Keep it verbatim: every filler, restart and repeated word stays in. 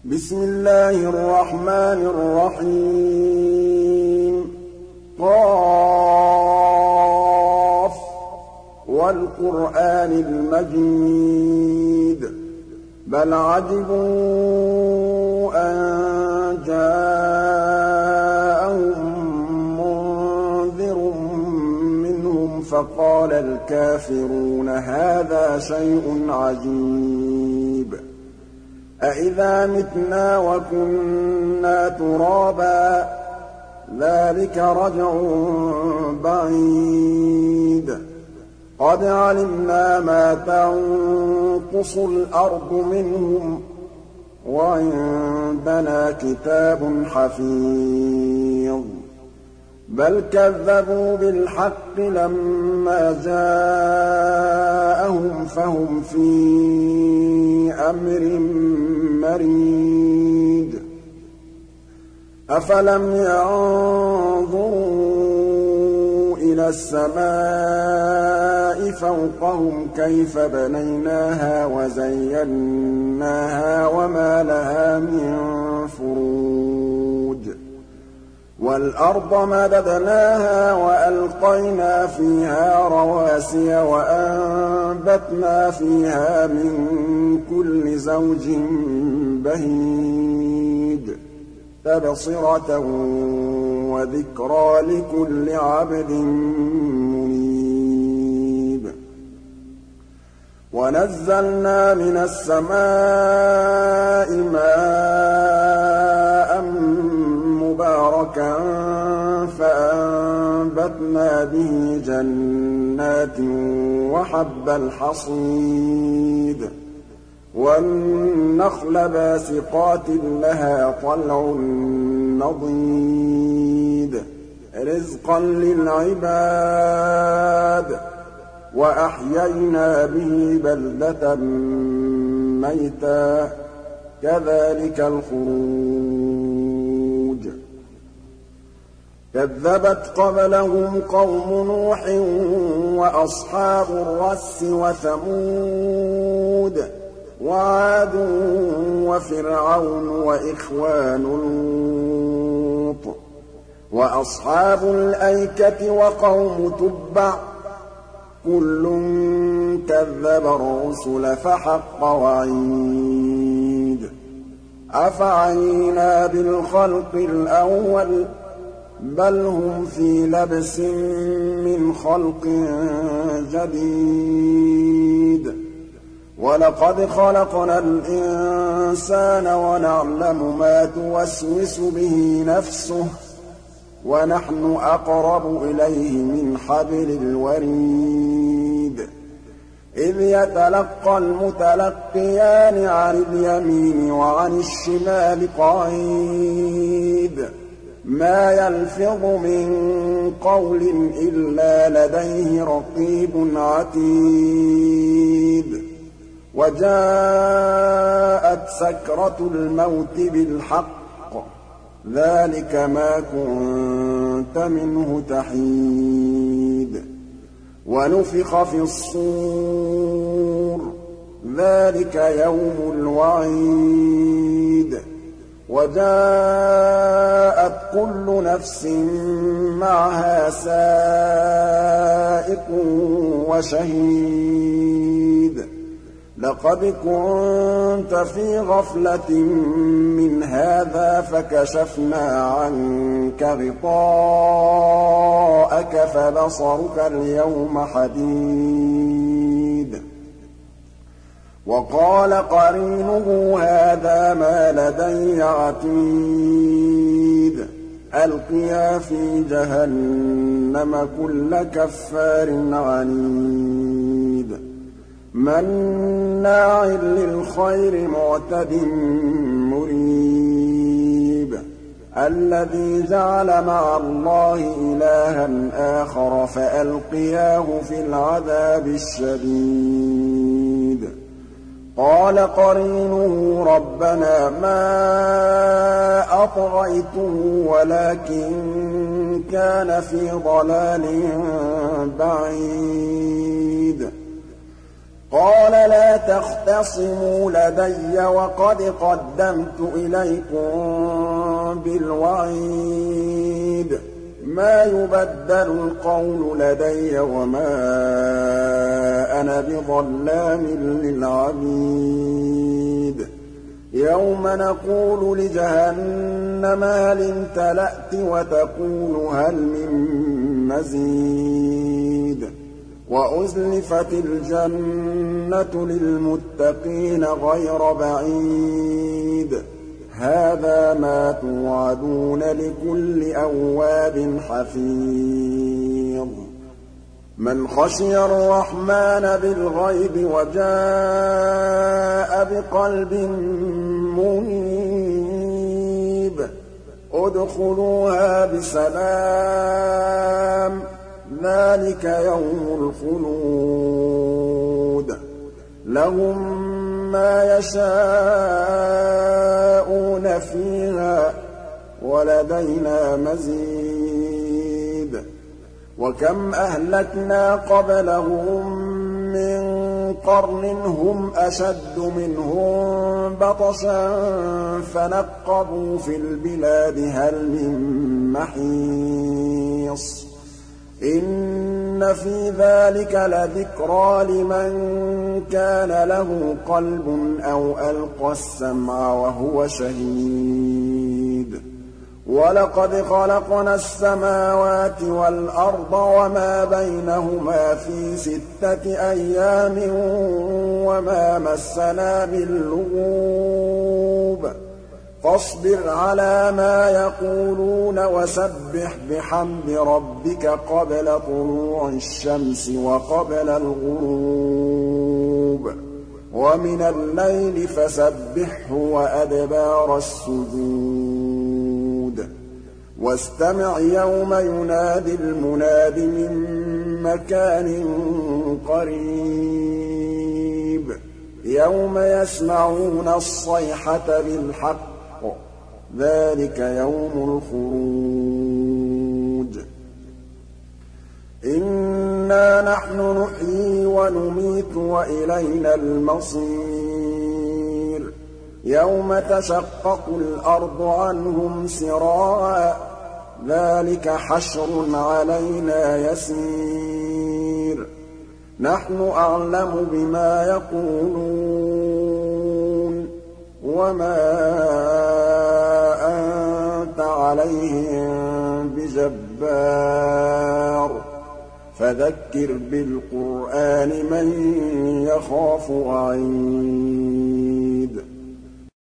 بسم الله الرحمن الرحيم قاف والقرآن المجيد بل عجبوا أن جاءهم منذر منهم فقال الكافرون هذا شيء عجيب أإذا متنا وكنا ترابا ذلك رجع بعيد قد علمنا ما تنقص الأرض منهم وعندنا كتاب حفيظ بل كذبوا بالحق لما جاءهم فهم في أمر مريج أفلم ينظروا إلى السماء فوقهم كيف بنيناها وزيناها وما لها من فروج والأرض مددناها وألقينا فيها رواسي وأنبتنا فيها من كل زوج بهيج تبصرة وذكرى لكل عبد منيب ونزلنا من السماء ماء مباركا فأنبتنا به جنات وحب الحصيد والنخل باسقات لها طلع نضيد رزقا للعباد وأحيينا به بلدة ميتا كذلك الخروج كذبت قبلهم قوم نوح وأصحاب الرس وثمود وعاد وفرعون وإخوان لوط وأصحاب الأيكة وقوم تبع كل كذب الرسل فحق وعيد أفعينا بالخلق الأول بل هم في لبس من خلق جديد ولقد خلقنا الإنسان ونعلم ما توسوس به نفسه ونحن أقرب إليه من حبل الوريد إذ يتلقى المتلقيان عن اليمين وعن الشمال قعيد ما يلفظ من قول إلا لديه رقيب عتيد وجاءت سكرة الموت بالحق ذلك ما كنت منه تحيد ونفخ في الصور ذلك يوم الوعيد وجاءت كل نفس معها سائق وشهيد لقد كنت في غفلة من هذا فكشفنا عنك غطاءك فبصرك اليوم حديد وقال قرينه هذا ما لدي عتيد ألقيا في جهنم كل كفار عنيد مناع للخير معتد مريب الذي جعل مع الله إلها آخر فألقياه في العذاب الشديد قال قرينه ربنا ما أطغيته ولكن كان في ضلال بعيد قَالَ لَا تَخْتَصِمُوا لَدَيَّ وَقَدْ قَدَّمْتُ إِلَيْكُم بِالْوَعِيدِ مَا يُبَدَّلُ الْقَوْلُ لَدَيَّ وَمَا أَنَا بِظَلَّامٍ لِّلْعَبِيدِ يَوْمَ نَقُولُ لِجَهَنَّمَ هَلِ امْتَلَأْتِ وَتَقُولُ هَلْ مِن مَّزِيدٍ وَأُزْلِفَتِ الْجَنَّةُ لِلْمُتَّقِينَ غَيْرَ بَعِيدٍ هَٰذَا مَا تُوعَدُونَ لِكُلِّ أَوَّابٍ حَفِيظٍ مَّنْ خَشِيَ الرَّحْمَٰنَ بِالْغَيْبِ وَجَاءَ بِقَلْبٍ مُّنِيبٍ ادْخُلُوهَا بِسَلَامٍ ذَٰلِكَ يَوْمُ الْخُلُودِ لَهُم مَّا يَشَاءُونَ فِيهَا وَلَدَيْنَا مَزِيدٌ وَكَمْ أَهْلَكْنَا قَبْلَهُم مِّن قَرْنٍ هُمْ أَشَدُّ مِنْهُم بَطْشًا فَنَقَّبُوا فِي الْبِلَادِ هَلْ مِن مَّحِيصٍ إِنَّ فِي ذَٰلِكَ لَذِكْرَىٰ لِمَن كَانَ لَهُ قَلْبٌ أَوْ أَلْقَى السَّمْعَ وَهُوَ شَهِيدٌ وَلَقَدْ خَلَقْنَا السَّمَاوَاتِ وَالْأَرْضَ وَمَا بَيْنَهُمَا فِي سِتَّةِ أَيَّامٍ وَمَا مَسَّنَا مِن لُّغُوبٍ فاصبر على ما يقولون وسبح بحمد ربك قبل طلوع الشمس وقبل الغروب ومن الليل فسبحه وأدبار السجود واستمع يوم ينادي المناد من مكان قريب يوم يسمعون الصيحة بالحق ذلك يوم الخروج إنا نحن نحيي ونميت وإلينا المصير يوم تشقق الأرض عنهم سراعا ذلك حشر علينا يسير نحن أعلم بما يقولون وما أنت عليهم بجبار فذكر بالقرآن من يخاف وعيد